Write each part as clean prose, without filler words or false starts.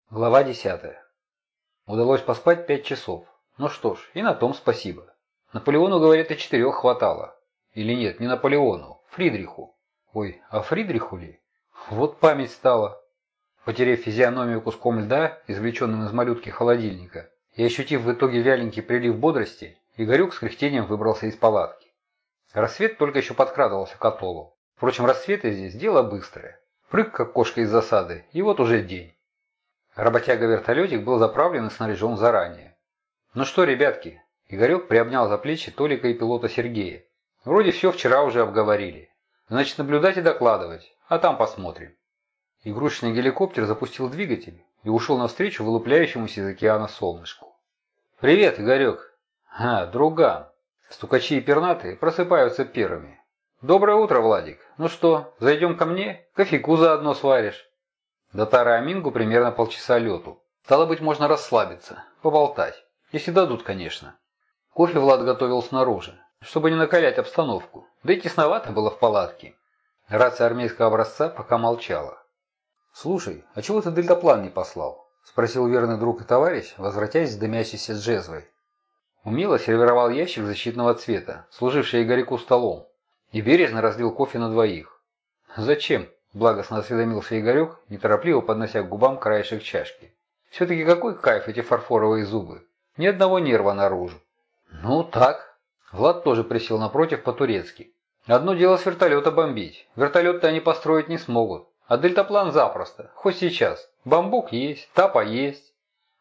Глава 10. Удалось поспать 5 часов. Ну что ж, и на том спасибо. Наполеону, говорят, и 4 хватало. Или нет, не Наполеону, Фридриху. Ой, а Фридриху ли? Вот память стала. Потеряв физиономию куском льда, извлеченным из малютки холодильника, и ощутив в итоге вяленький прилив бодрости, Игорек с кряхтением выбрался из палатки. Рассвет только еще подкрадывался к атоллу. Впрочем, рассветы здесь дело быстрое. Прыг, как кошка из засады, и вот уже день. Работяга-вертолетик был заправлен и снаряжен заранее. «Ну что, ребятки?» Игорек приобнял за плечи Толика и пилота Сергея. «Вроде все вчера уже обговорили. Значит, наблюдать и докладывать, а там посмотрим». Игрушечный геликоптер запустил двигатель и ушел навстречу вылупляющемуся из океана солнышку. «Привет, Игорек!» Друган!» Стукачи и пернатые просыпаются первыми. «Доброе утро, Владик! Ну что, зайдем ко мне? Кофейку заодно сваришь?» До Тары-Амингу примерно полчаса лету. Стало быть, можно расслабиться, поболтать. Если дадут, конечно. Кофе Влад готовил снаружи, чтобы не накалять обстановку. Да и тесновато было в палатке. Рация армейского образца пока молчала. «Слушай, а чего ты дельтаплан не послал?» – спросил верный друг и товарищ, возвратясь с дымящейся джезвой. Умело сервировал ящик защитного цвета, служивший Игорьку столом, и бережно разлил кофе на двоих. «Зачем?» – благостно осведомился Игорек, неторопливо поднося к губам краешек чашки. «Все-таки какой кайф эти фарфоровые зубы! Ни одного нерва наружу!» «Ну так!» Влад тоже присел напротив по-турецки. «Одно дело с вертолета бомбить. Вертолет-то они построить не смогут. А дельтаплан запросто. Хоть сейчас. Бамбук есть, тапа есть».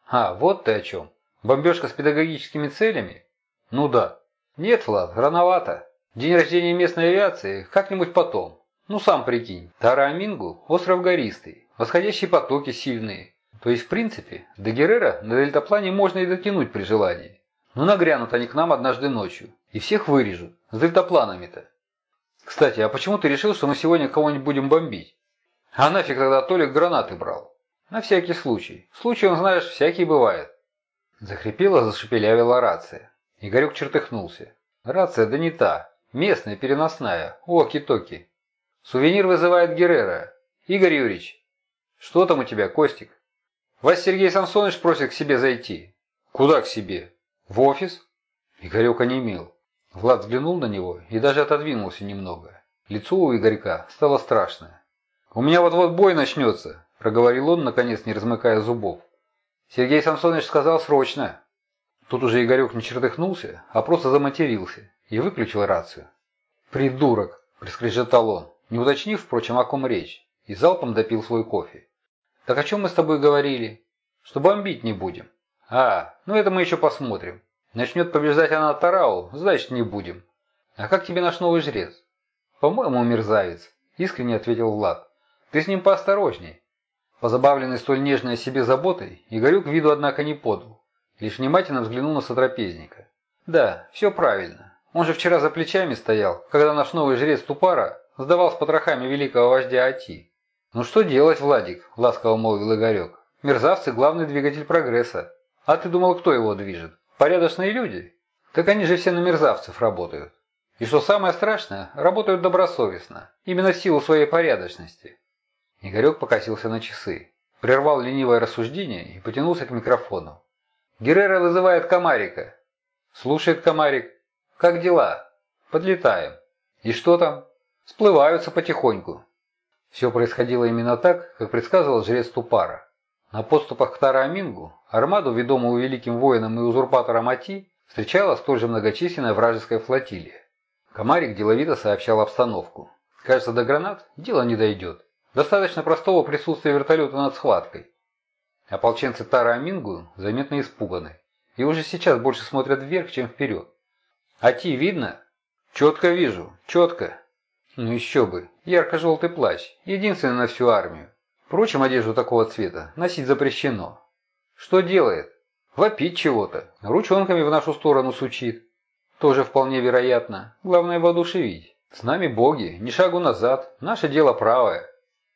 Вот ты о чем. Бомбежка с педагогическими целями? Ну да. Нет, Влад, рановато. День рождения местной авиации как-нибудь потом. Ну сам прикинь, Тара-Амингу – остров гористый, восходящие потоки сильные. То есть, в принципе, до Геррера на дельтаплане можно и дотянуть при желании. Но нагрянут они к нам однажды ночью, и всех вырежут, с дельтапланами-то. Кстати, а почему ты решил, что мы сегодня кого-нибудь будем бомбить? А нафиг тогда Толик гранаты брал? На всякий случай. Случай, он, знаешь, всякий бывает. Захрипела, зашепелявила рация. Игорек чертыхнулся. Рация да не та. Местная, переносная. Оки-токи. Сувенир вызывает Геррера. Игорь Юрьевич. Что там у тебя, Костик? Вас Сергей Самсонович просит к себе зайти. Куда к себе? В офис? Игорек онемел. Влад взглянул на него и даже отодвинулся немного. Лицо у Игорька стало страшное. «У меня вот-вот бой начнется», – проговорил он, наконец не размыкая зубов. Сергей Самсонович сказал срочно. Тут уже Игорек не чертыхнулся, а просто заматерился и выключил рацию. «Придурок!» – проскрежетал он, не уточнив, впрочем, о ком речь, и залпом допил свой кофе. «Так о чем мы с тобой говорили? Что бомбить не будем?» Ну это мы еще посмотрим. Начнет побеждать она Тарау, значит не будем. А как тебе наш новый жрец?» «По-моему, мерзавец», – искренне ответил Влад. «Ты с ним поосторожней». Позабавленный столь нежной о себе заботой, Игорек виду, однако, не подал. Лишь внимательно взглянул на сотрапезника. «Да, все правильно. Он же вчера за плечами стоял, когда наш новый жрец Тупара сдавал с потрохами великого вождя Ати». «Ну что делать, Владик?» – ласково молвил Игорек. «Мерзавцы – главный двигатель прогресса. А ты думал, кто его движет? Порядочные люди? Так они же все на мерзавцев работают. И что самое страшное, работают добросовестно, именно в силу своей порядочности». Игорек покосился на часы, прервал ленивое рассуждение и потянулся к микрофону. «Геррера вызывает Комарика». «Слушает Комарик. Как дела?» «Подлетаем». «И что там?» «Сплываются потихоньку». Все происходило именно так, как предсказывал жрец Тупара. На подступах к Тара-Амингу армаду, ведомую великим воином и узурпатором Ати, встречала столь же многочисленная вражеская флотилия. Комарик деловито сообщал обстановку. Кажется, до гранат дело не дойдет. Достаточно простого присутствия вертолета над схваткой. Ополченцы Тара-Амингу заметно испуганы и уже сейчас больше смотрят вверх, чем вперед. «Ати видно?» «Четко вижу, четко». «Ну еще бы, ярко-желтый плащ, единственный на всю армию. Впрочем, одежду такого цвета носить запрещено». «Что делает?» «Вопит чего-то, ручонками в нашу сторону сучит». «Тоже вполне вероятно, главное воодушевить. С нами боги, ни шагу назад, наше дело правое».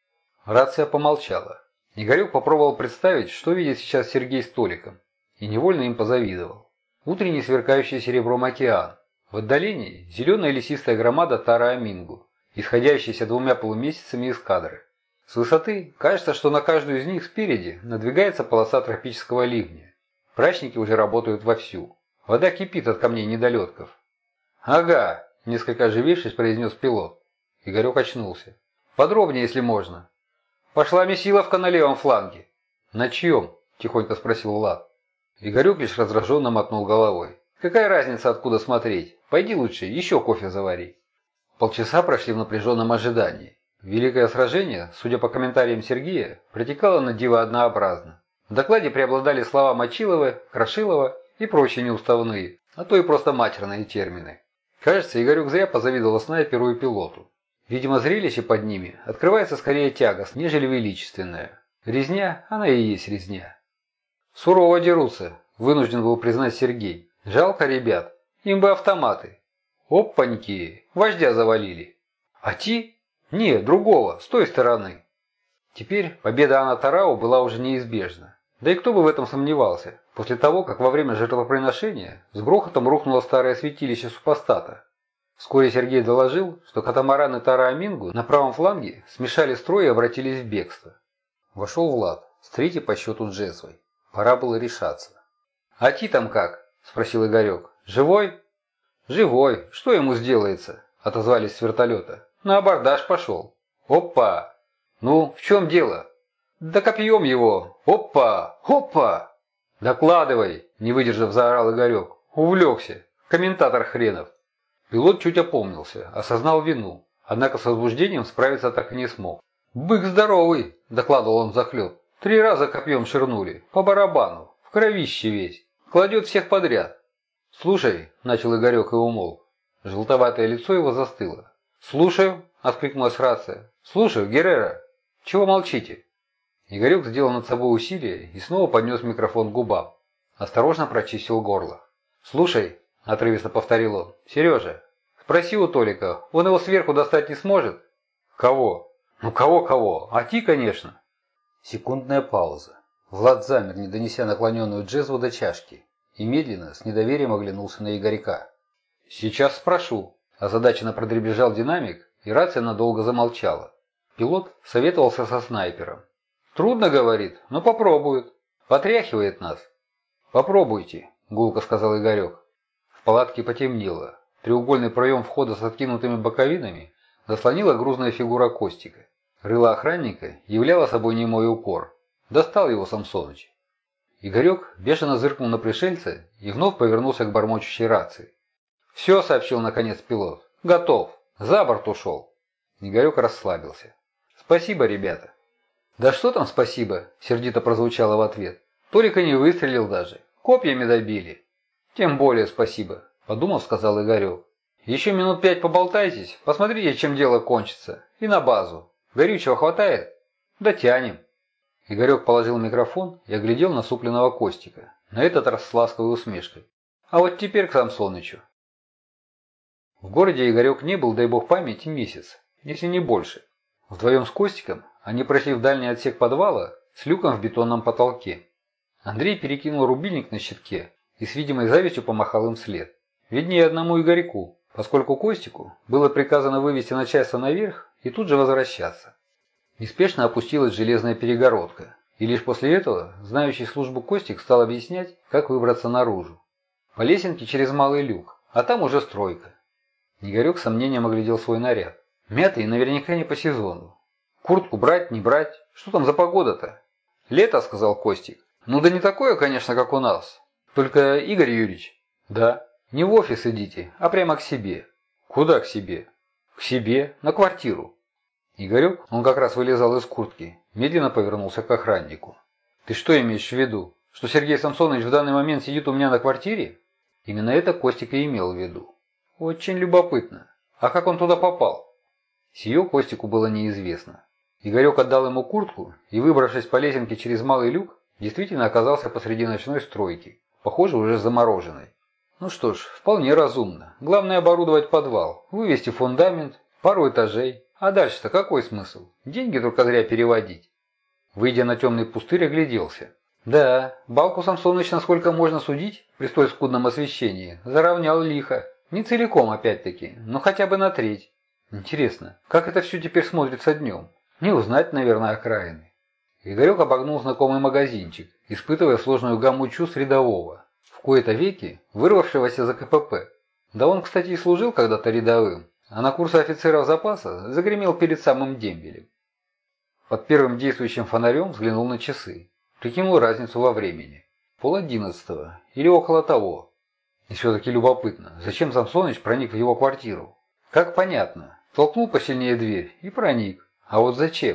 Рация помолчала. Игорек попробовал представить, что видит сейчас Сергей с Толиком, и невольно им позавидовал. Утренний сверкающий серебром океан. В отдалении зеленая лесистая громада Тара-Амингу, исходящаяся двумя полумесяцами из кадры. С высоты кажется, что на каждую из них спереди надвигается полоса тропического ливня. Прачники уже работают вовсю. Вода кипит от камней недолетков. «Ага», – несколько оживившись, произнес пилот. Игорек очнулся. «Подробнее, если можно». «Пошла месиловка на левом фланге». «На чьем?» – тихонько спросил Влад. Игорек лишь раздраженно мотнул головой. «Какая разница, откуда смотреть? Пойди лучше, еще кофе завари». Полчаса прошли в напряженном ожидании. Великое сражение, судя по комментариям Сергея, протекало на диво однообразно. В докладе преобладали слова Мочилова, Крошилова и прочие неуставные, а то и просто матерные термины. Кажется, Игорек зря позавидовал снайперу и пилоту. Видимо, зрелище под ними открывается скорее тягостно, нежели величественное. Резня, она и есть резня. «Сурово дерутся», – вынужден был признать Сергей. «Жалко ребят. Им бы автоматы». «Опаньки! Вождя завалили». «А ти?» «Не, другого, с той стороны». Теперь победа Ана-Тарау была уже неизбежна. Да и кто бы в этом сомневался, после того, как во время жертвоприношения с грохотом рухнуло старое святилище супостата. Вскоре Сергей доложил, что катамараны Тара-Амингу на правом фланге смешали строй и обратились в бегство. Вошел Влад, с третьей по счету джезвой. Пора было решаться. «А ти там как?» – спросил Игорек. «Живой?» «Живой. Что ему сделается?» – отозвались с вертолета. «На абордаж пошел». «Опа!» «Ну, в чем дело?» «Да копьем его! Опа! Опа!» «Докладывай!» – не выдержав, заорал Игорек. «Увлекся! Комментатор хренов!» Пилот чуть опомнился, осознал вину, однако с возбуждением справиться так и не смог. «Бык здоровый!» – докладывал он взахлеб. 3 раза копьем ширнули, по барабану, в кровище весь. Кладет всех подряд. «Слушай!» – начал Игорек и умолк. Желтоватое лицо его застыло. «Слушаю!» – откликнулась рация. «Слушаю, Геррера! Чего молчите?» Игорек сделал над собой усилие и снова поднес микрофон к губам. Осторожно прочистил горло. «Слушай!» – отрывисто повторил он. «Сережа, спроси у Толика, он его сверху достать не сможет?» «Кого?» «Ну кого-кого? А ти, конечно!» Секундная пауза. Влад замер, не донеся наклоненную джезву до чашки, и медленно, с недоверием оглянулся на Игорька. «Сейчас спрошу», – озадаченно продребезжал динамик, и рация надолго замолчала. Пилот советовался со снайпером. «Трудно, — говорит, — но попробует. Потряхивает нас». «Попробуйте», – гулко сказал Игорек. В палатке потемнело. Треугольный проем входа с откинутыми боковинами заслонила грузная фигура Костика. Рыло охранника являло собой немой укор. Достал его Самсоныч. Игорек бешено зыркнул на пришельца и вновь повернулся к бормочущей рации. «Все», — сообщил наконец пилот. «Готов. За борт ушел». Игорек расслабился. «Спасибо, ребята». «Да что там спасибо?» — сердито прозвучало в ответ. «Толика не выстрелил даже. Копьями добили». «Тем более спасибо», — подумав, сказал Игорек. «Еще минут 5 поболтайтесь, посмотрите, чем дело кончится. И на базу. Горючего хватает?» «Дотянем». Игорек положил микрофон и оглядел насупленного Костика, на этот раз с ласковой усмешкой. «А вот теперь к Самсонычу». В городе Игорек не был, дай бог памяти, месяц, если не больше. Вдвоем с Костиком они прошли в дальний отсек подвала с люком в бетонном потолке. Андрей перекинул рубильник на щитке и с видимой завистью помахал им вслед. Виднее одному Игорьку, поскольку Костику было приказано вывести начальство наверх и тут же возвращаться. Неспешно опустилась железная перегородка, и лишь после этого знающий службу Костик стал объяснять, как выбраться наружу. По лесенке через малый люк, а там уже стройка. Игорек с сомнением оглядел свой наряд. Мятый наверняка не по сезону. Куртку брать, не брать? Что там за погода-то? «Лето», — сказал Костик. «Ну да не такое, конечно, как у нас. Только, Игорь Юрьевич...» «Да. Не в офис идите, а прямо к себе». «Куда к себе?» «К себе, на квартиру». Игорек, он как раз вылезал из куртки, медленно повернулся к охраннику. «Ты что имеешь в виду? Что Сергей Самсонович в данный момент сидит у меня на квартире?» Именно это Костик и имел в виду. «Очень любопытно. А как он туда попал?» Сие Костику было неизвестно. Игорек отдал ему куртку и, выбравшись по лесенке через малый люк, действительно оказался посреди ночной стройки, похоже, уже замороженной. Ну что ж, вполне разумно. Главное оборудовать подвал, вывести фундамент, пару этажей. А дальше-то какой смысл? Деньги только зря переводить. Выйдя на темный пустырь, огляделся. Да, Балку Самсоныч, насколько можно судить, при столь скудном освещении, заровнял лихо. Не целиком, опять-таки, но хотя бы на треть. Интересно, как это все теперь смотрится днем? Не узнать, наверное, окраины. Игорек обогнул знакомый магазинчик, испытывая сложную гамму чувств рядового, в кои-то веки вырвавшегося за КПП. Да он, кстати, и служил когда-то рядовым, а на курсы офицеров запаса загремел перед самым дембелем. Под первым действующим фонарем взглянул на часы. Прикинул разницу во времени. 10:30 или около того. И все-таки любопытно, зачем Самсоныч проник в его квартиру? Как понятно. Толкнул посильнее дверь и проник. А вот зачем?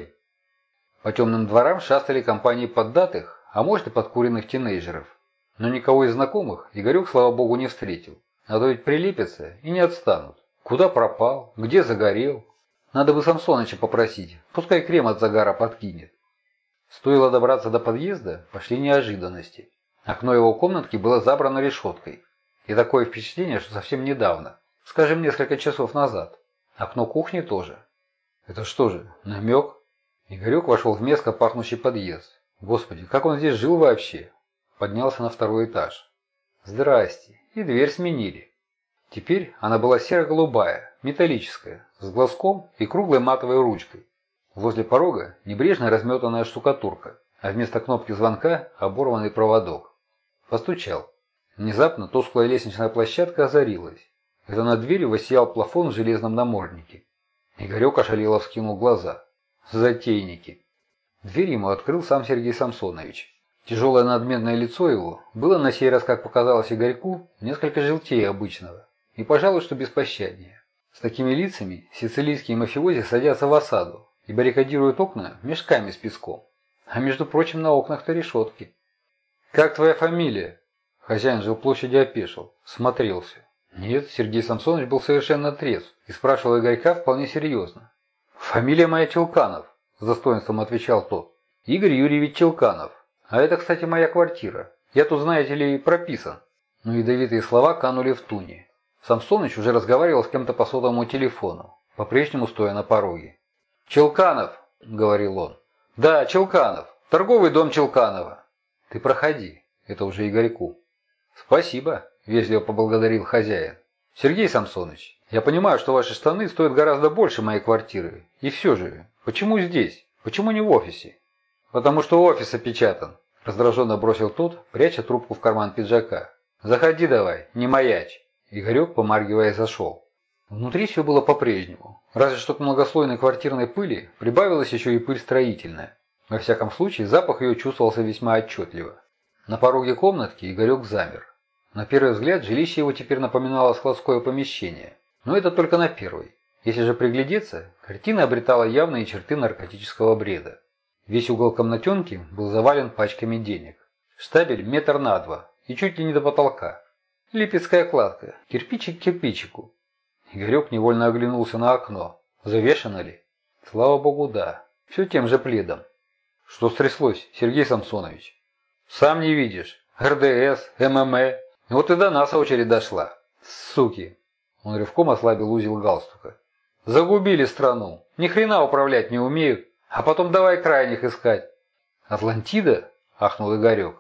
По темным дворам шастали компании поддатых, а может и подкуренных тинейджеров. Но никого из знакомых Игорек, слава богу, не встретил. А то ведь прилепятся и не отстанут. Куда пропал? Где загорел? Надо бы Самсоныча попросить, пускай крем от загара подкинет. Стоило добраться до подъезда, пошли неожиданности. Окно его комнатки было забрано решеткой. И такое впечатление, что совсем недавно, скажем, несколько часов назад. Окно кухни тоже. Это что же, намек? Игорек вошел в мерзко пахнущий подъезд. Господи, как он здесь жил вообще? Поднялся на второй этаж. Здрасте. И дверь сменили. Теперь она была серо-голубая, металлическая, с глазком и круглой матовой ручкой. Возле порога небрежно разметанная штукатурка, а вместо кнопки звонка оборванный проводок. Постучал. Внезапно тусклая лестничная площадка озарилась. Это над дверью воссиял плафон в железном наморднике. Игорек ошалело вскинул глаза. Затейники. Дверь ему открыл сам Сергей Самсонович. Тяжелое надменное лицо его было на сей раз, как показалось Игорьку, несколько желтее обычного. И, пожалуй, что беспощаднее. С такими лицами сицилийские мафиози садятся в осаду и баррикадируют окна мешками с песком. А между прочим, на окнах-то решетки. «Как твоя фамилия?» Хозяин жилплощади опешил, смотрелся. Нет, Сергей Самсонович был совершенно трезв и спрашивал Игорька вполне серьезно. «Фамилия моя Челканов», – с достоинством отвечал тот. «Игорь Юрьевич Челканов. А это, кстати, моя квартира. Я тут, знаете ли, прописан». Но ядовитые слова канули в туне. Самсоныч уже разговаривал с кем-то по сотовому телефону, по-прежнему стоя на пороге. «Челканов», – говорил он. «Да, Челканов. Торговый дом Челканова». «Ты проходи». Это уже Игорьку. «Спасибо», – вежливо поблагодарил хозяин. «Сергей Самсоныч, я понимаю, что ваши штаны стоят гораздо больше моей квартиры. И все же, почему здесь? Почему не в офисе?» «Потому что офис опечатан», – раздраженно бросил тот, пряча трубку в карман пиджака. «Заходи давай, не маячь». Игорек, помаргивая, зашел. Внутри все было по-прежнему. Разве что к многослойной квартирной пыли прибавилась еще и пыль строительная. Во всяком случае, запах ее чувствовался весьма отчетливо. На пороге комнатки Игорек замер. На первый взгляд, жилище его теперь напоминало складское помещение. Но это только на первый. Если же приглядеться, картина обретала явные черты наркотического бреда. Весь угол комнатенки был завален пачками денег. Штабель 1,2 метра и чуть ли не до потолка. Липецкая кладка, кирпичик к кирпичику. Игорек невольно оглянулся на окно. Завешено ли? Слава богу, да. Все тем же пледом. Что стряслось, Сергей Самсонович? Сам не видишь. РДС, ММЭ. Вот и до нас очередь дошла. Суки. Он рывком ослабил узел галстука. Загубили страну. Ни хрена управлять не умеют. А потом давай крайних искать. Атлантида? Ахнул Игорек.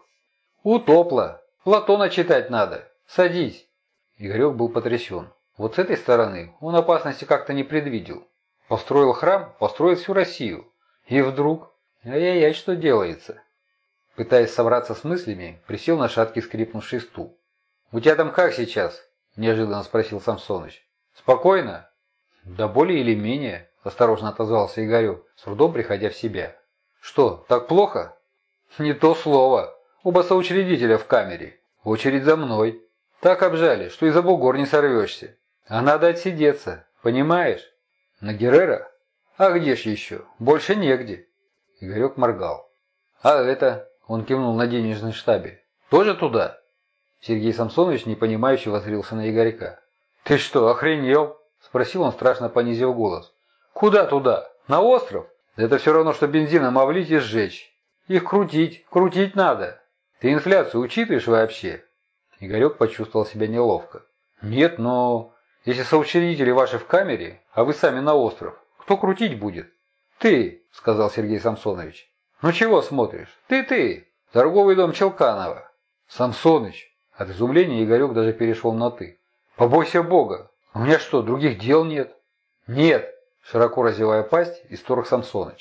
Утопла. Платона читать надо. Садись. Игорек был потрясен. Вот с этой стороны он опасности как-то не предвидел. Построил храм, построит всю Россию. И вдруг... Ай-яй-яй, что делается? Пытаясь собраться с мыслями, присел на шаткий скрипнувший стул. «У тебя там как сейчас?» – неожиданно спросил Самсоныч. «Спокойно?» «Да более или менее», – осторожно отозвался Игорек, с трудом приходя в себя. «Что, так плохо?» «Не то слово. Оба соучредителя в камере. Очередь за мной. Так обжали, что и за бугор не сорвешься. А надо отсидеться, понимаешь? На Геррера? А где ж еще? Больше негде». Игорек моргал. «А это?» – он кивнул на денежный штабель. «Тоже туда?» Сергей Самсонович непонимающе воззрился на Игорька. «Ты что, охренел?» – спросил он, страшно понизив голос. «Куда туда? На остров? Это все равно, что бензином облить и сжечь. Их крутить надо. Ты инфляцию учитываешь вообще?» Игорек почувствовал себя неловко. «Нет, но если соучредители ваши в камере, а вы сами на остров, кто крутить будет?» «Ты», – сказал Сергей Самсонович. «Ну чего смотришь? Ты! Торговый дом Челканова». «Самсоныч!» От изумления Игорек даже перешел на «ты». «Побойся Бога! У меня что, других дел нет?» «Нет!» – широко разевая пасть, исторг Самсоныч.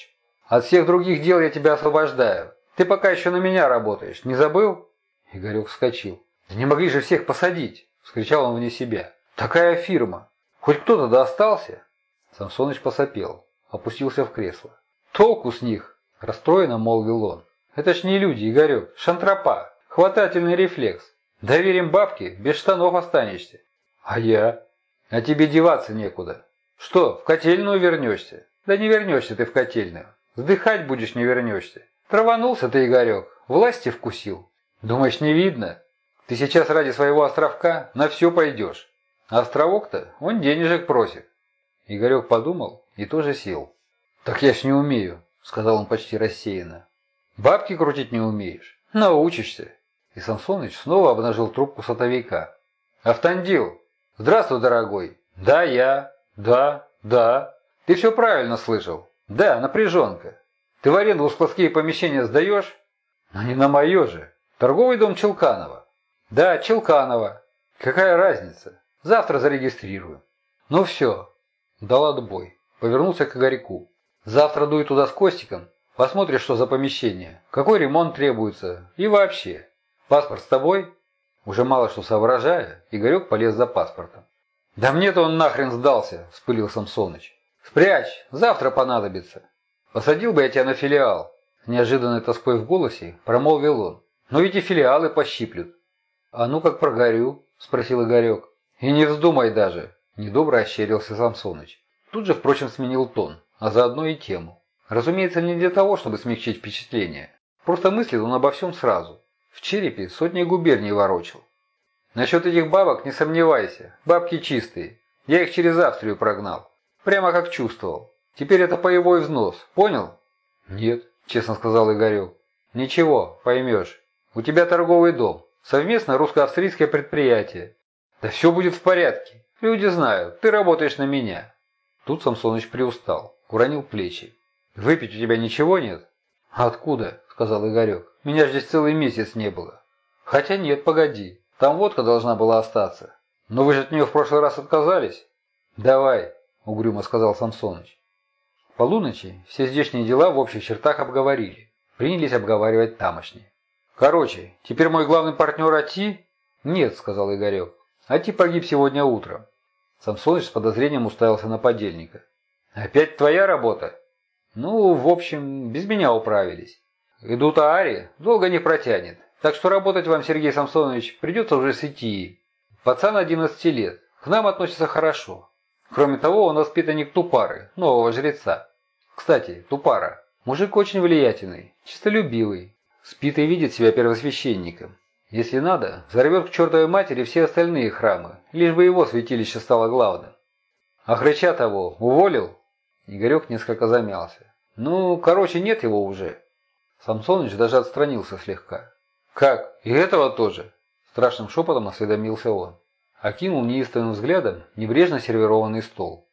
От всех других дел я тебя освобождаю. Ты пока еще на меня работаешь, не забыл?» Игорек вскочил. «Да не могли же всех посадить!» – вскричал он вне себя. «Такая фирма! Хоть кто-то да остался?» Самсоныч посопел, опустился в кресло. «Толку с них!» – расстроенно молвил он. «Это ж не люди, Игорек, шантропа, хватательный рефлекс. Доверим бабке, без штанов останешься». «А я?» «А тебе деваться некуда. Что, в котельную вернешься?» «Да не вернешься ты в котельную. Вздыхать будешь, не вернешься. Траванулся ты, Игорек, власти вкусил. Думаешь, не видно? Ты сейчас ради своего островка на все пойдешь. А островок-то, он денежек просит». Игорек подумал и тоже сел. «Так я ж не умею», — сказал он почти рассеянно. «Бабки крутить не умеешь? Научишься». И Самсоныч снова обнажил трубку сотовика. «Автандил! Здравствуй, дорогой!» «Да, я. Да, да. Ты все правильно слышал. Да, напряженка. Ты в аренду складские помещения сдаешь?» «Но не на мое же. Торговый дом Челканова». «Да, Челканова. Какая разница? Завтра зарегистрирую». «Ну все». Дал отбой. Повернулся к Игорьку. «Завтра дуй туда с Костиком. Посмотришь, что за помещение, какой ремонт требуется и вообще. Паспорт с тобой?» Уже мало что соображая, Игорек полез за паспортом. «Да мне-то он нахрен сдался», – вспылил Самсоныч. «Спрячь, завтра понадобится». «Посадил бы я тебя на филиал», – с неожиданной тоской в голосе промолвил он. «Но ведь и филиалы пощиплют». «А ну как прогорю?» – спросил Игорек. «И не вздумай даже», – недобро ощерился Самсоныч. Тут же, впрочем, сменил тон, а заодно и тему. Разумеется, не для того, чтобы смягчить впечатление. Просто мыслил он обо всем сразу. В черепе сотни губерний ворочил. «Насчет этих бабок не сомневайся. Бабки чистые. Я их через Австрию прогнал. Прямо как чувствовал. Теперь это паевой взнос. Понял?» «Нет», – честно сказал Игорек. «Ничего, поймешь. У тебя торговый дом. Совместно русско-австрийское предприятие. Да все будет в порядке. Люди знают, ты работаешь на меня». Тут Самсоныч приустал, уронил плечи. «Выпить у тебя ничего нет?» «Откуда?» – сказал Игорек. «Меня ж здесь целый месяц не было». «Хотя нет, погоди. Там водка должна была остаться. Но вы же от нее в прошлый раз отказались?» «Давай», – угрюмо сказал Самсоныч. К полуночи все здешние дела в общих чертах обговорили. Принялись обговаривать тамошние. «Короче, теперь мой главный партнер Ати?» «Нет», – сказал Игорек. «Ати погиб сегодня утром». Самсоныч с подозрением уставился на подельника. «Опять твоя работа?» «Ну, в общем, без меня управились. Идут Аари долго не протянет. Так что работать вам, Сергей Самсонович, придется уже с Итией. Пацан 11 лет, к нам относится хорошо. Кроме того, он воспитанник Тупары, нового жреца. Кстати, Тупара, мужик очень влиятельный, честолюбивый, спит и видит себя первосвященником. Если надо, взорвет к чертовой матери все остальные храмы, лишь бы его святилище стало главным. А Хрыча того уволил?» Игорек несколько замялся. «Ну, короче, нет его уже». Самсоныч даже отстранился слегка. «Как? И этого тоже?» Страшным шепотом осведомился он. Окинул неистовым взглядом небрежно сервированный стол.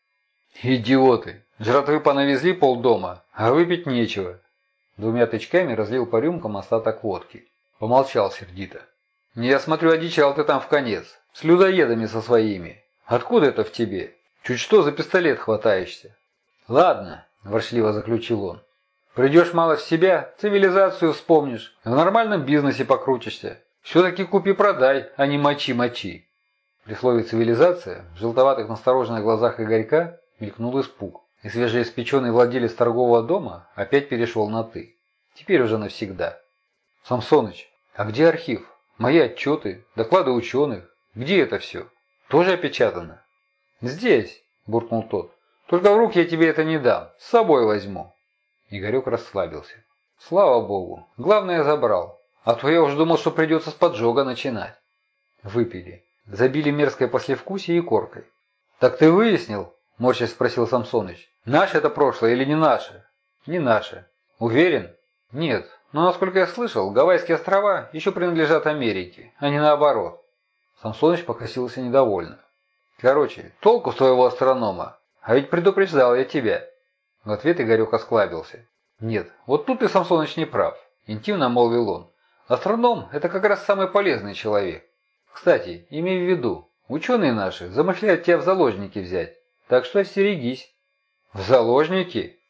«Идиоты! Жратвы понавезли полдома, а выпить нечего». Двумя тычками разлил по рюмкам остаток водки. Помолчал сердито. «Не, я смотрю, одичал ты там в конец. С людоедами со своими. Откуда это в тебе? Чуть что за пистолет хватаешься?» «Ладно», – ворчливо заключил он. «Придешь мало в себя, цивилизацию вспомнишь, в нормальном бизнесе покрутишься. Все-таки купи-продай, а не мочи-мочи». При слове «цивилизация» в желтоватых настороженных глазах Игорька мелькнул испуг, и свежеиспеченный владелец торгового дома опять перешел на «ты». Теперь уже навсегда. «Самсоныч, а где архив? Мои отчеты, доклады ученых? Где это все? Тоже опечатано?» «Здесь», – буркнул тот. «Только в руки я тебе это не дам, с собой возьму». Игорек расслабился. «Слава богу, главное забрал, а то я уж думал, что придется с поджога начинать». Выпили. Забили мерзкое послевкусие и коркой. «Так ты выяснил?» – морщась спросил Самсоныч. «Наше это прошлое или не наше?» «Не наше». «Уверен?» «Нет, но насколько я слышал, Гавайские острова еще принадлежат Америке, а не наоборот». Самсоныч покосился недовольно. «Короче, толку с твоего астронома, а ведь предупреждал я тебя». В ответ Игорек осклабился. «Нет, вот тут ты, Самсоныч, не прав», – интимно молвил он. «Астроном – это как раз самый полезный человек. Кстати, имей в виду, ученые наши замышляют тебя в заложники взять, так что остерегись». «В заложники?»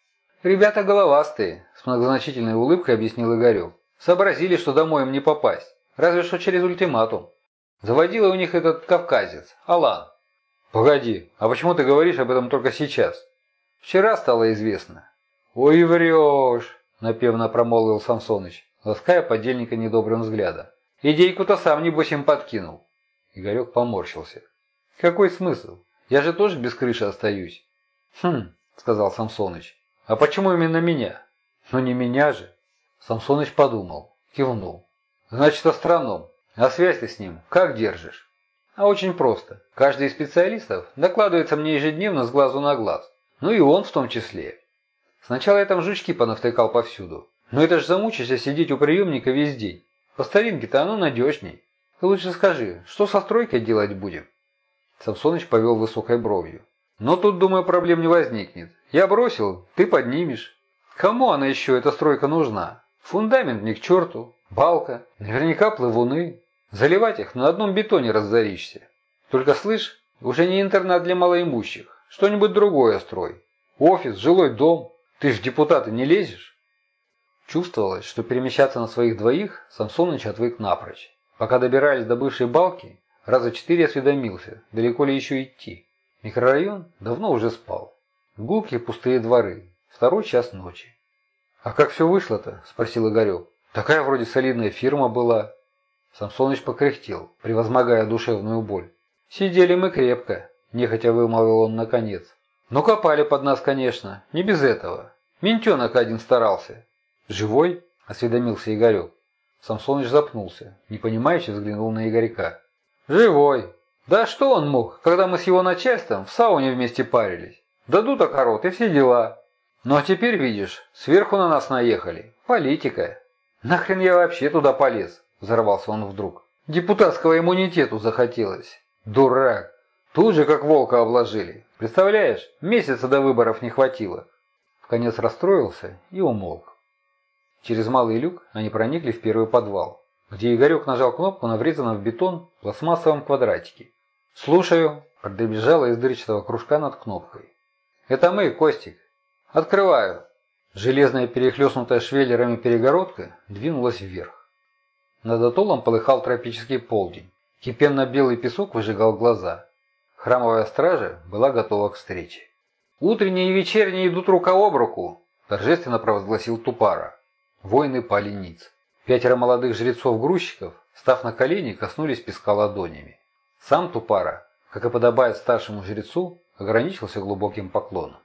«Ребята головастые», – с многозначительной улыбкой объяснил Игорек. «Сообразили, что домой им не попасть. Разве что через ультиматум. Заводила у них этот кавказец, Алан». «Погоди, а почему ты говоришь об этом только сейчас?» «Вчера стало известно». «Ой, врешь», – напевно промолвил Самсоныч, лаская подельника недобрым взглядом. «Идейку-то сам, небось, им подкинул». Игорек поморщился. «Какой смысл? Я же тоже без крыши остаюсь». «Хм», – сказал Самсоныч. «А почему именно меня?» «Ну не меня же». Самсоныч подумал, кивнул. «Значит, астроном. А связь ты с ним как держишь?» «А очень просто. Каждый из специалистов докладывается мне ежедневно с глазу на глаз. Ну и он в том числе. Сначала я там жучки понавтыкал повсюду. Но это ж замучишься сидеть у приемника весь день. По старинке-то оно надежней. Ты лучше скажи, что со стройкой делать будем?» Самсоныч повел высокой бровью. «Но тут, думаю, проблем не возникнет. Я бросил, ты поднимешь. Кому она еще, эта стройка, нужна? Фундамент ни к черту, балка, наверняка плавуны. Заливать их на одном бетоне разоришься. Только, слышь, уже не интернат для малоимущих. Что-нибудь другое строй. Офис, жилой дом. Ты ж в депутаты не лезешь?» Чувствовалось, что перемещаться на своих двоих Самсоныч отвык напрочь. Пока добирались до бывшей балки, раза 4 осведомился, далеко ли еще идти. Микрорайон давно уже спал. Гулкие пустые дворы. 2 час ночи. «А как все вышло-то?» – спросил Игорек. «Такая вроде солидная фирма была». Самсоныч покряхтел, превозмогая душевную боль. «Сидели мы крепко», – нехотя вымолвил он наконец. «Но копали под нас, конечно, не без этого. Ментенок один старался». «Живой?» – осведомился Игорек. Самсоныч запнулся, непонимающе взглянул на Игорька. «Живой. Да что он мог, когда мы с его начальством в сауне вместе парились? Дадут окорот и все дела. Ну а теперь, видишь, сверху на нас наехали. Политика. Нахрен я вообще туда полез?» – взорвался он вдруг. «Депутатского иммунитету захотелось. Дурак. Тут же как волка обложили. Представляешь, месяца до выборов не хватило». Вконец расстроился и умолк. Через малый люк они проникли в первый подвал, где Игорек нажал кнопку на врезанном в бетон пластмассовом квадратике. «Слушаю», – пробежала из дырчатого кружка над кнопкой. «Это мы, Костик». «Открываю». Железная, перехлестнутая швеллерами перегородка двинулась вверх. Над атоллом полыхал тропический полдень. Кипенно-белый песок выжигал глаза. Храмовая стража была готова к встрече. «Утренние и вечерние идут рука об руку», – торжественно провозгласил Тупара. Воины пали ниц. 5 молодых жрецов-грузчиков, став на колени, коснулись песка ладонями. Сам Тупара, как и подобает старшему жрецу, ограничился глубоким поклоном.